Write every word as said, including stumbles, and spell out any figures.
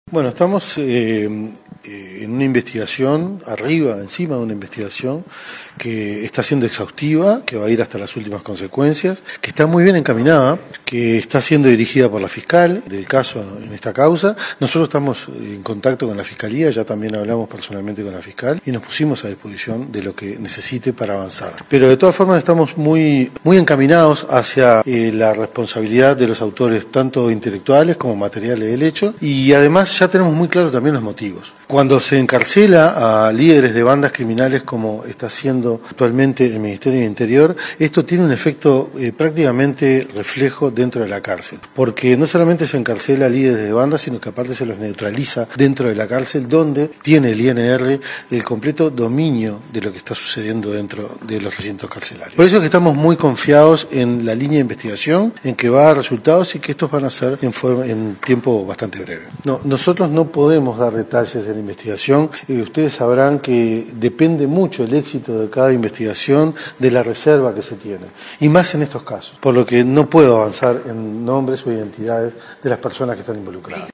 Bueno, estamos eh, eh, en una investigación, arriba, encima de una investigación que está siendo exhaustiva, que va a ir hasta las últimas consecuencias, que está muy bien encaminada, que está siendo dirigida por la fiscal del caso en esta causa. Nosotros estamos en contacto con la fiscalía, ya también hablamos personalmente con la fiscal y nos pusimos a disposición de lo que necesite para avanzar. Pero de todas formas estamos muy, muy encaminados hacia eh, la responsabilidad de los autores, tanto intelectuales como materiales del hecho, y además ya tenemos muy claro también los motivos. Cuando se encarcela a líderes de bandas criminales como está haciendo actualmente el Ministerio del Interior, esto tiene un efecto eh, prácticamente reflejo dentro de la cárcel, porque no solamente se encarcela a líderes de bandas, sino que aparte se los neutraliza dentro de la cárcel, donde tiene el I N R el completo dominio de lo que está sucediendo dentro de los recintos carcelarios. Por eso es que estamos muy confiados en la línea de investigación, en que va a dar resultados y que estos van a ser en, forma, en tiempo bastante breve. No, nosotros no podemos dar detalles de la investigación. Eh, ustedes sabrán que depende mucho el éxito de cada investigación de la reserva que se tiene, y más en estos casos, por lo que no puedo avanzar en nombres o identidades de las personas que están involucradas.